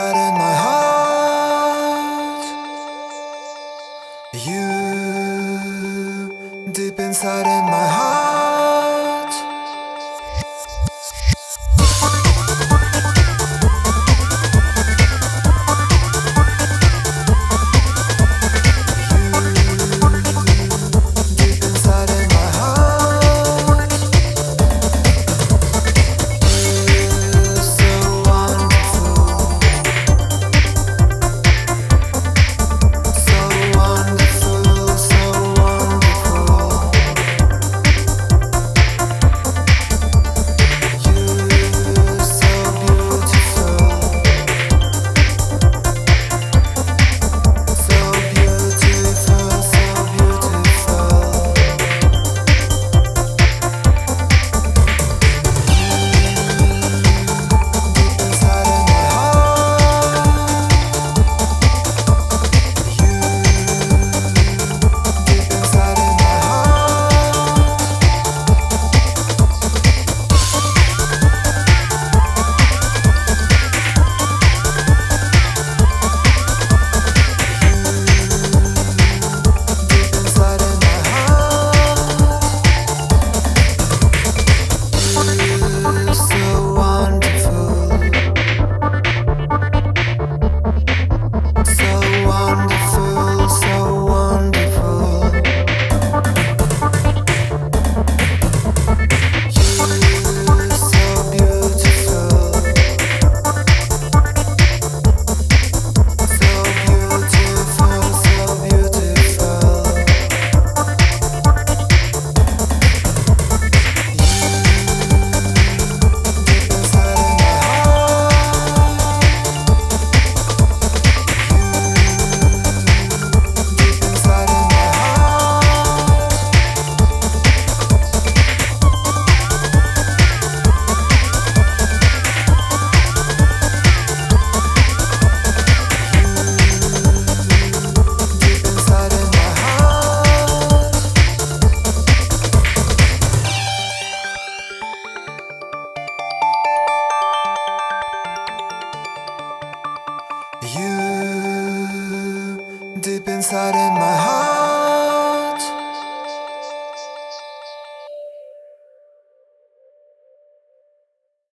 inside in my heart. You, deep inside in my heart. Deep inside in my heart. You're so wonderful. So wonderful, so wonderful. You're so beautiful. So beautiful, so beautiful. Deep inside in my heart. You, deep inside in my heart. Deep inside in my heart. You're so wonderful. So wonderful, so wonderful. You're so beautiful. So beautiful, so beautiful. Deep inside in my heart. Deep inside in my heart. Deep inside in my heart. You, deep inside in my heart.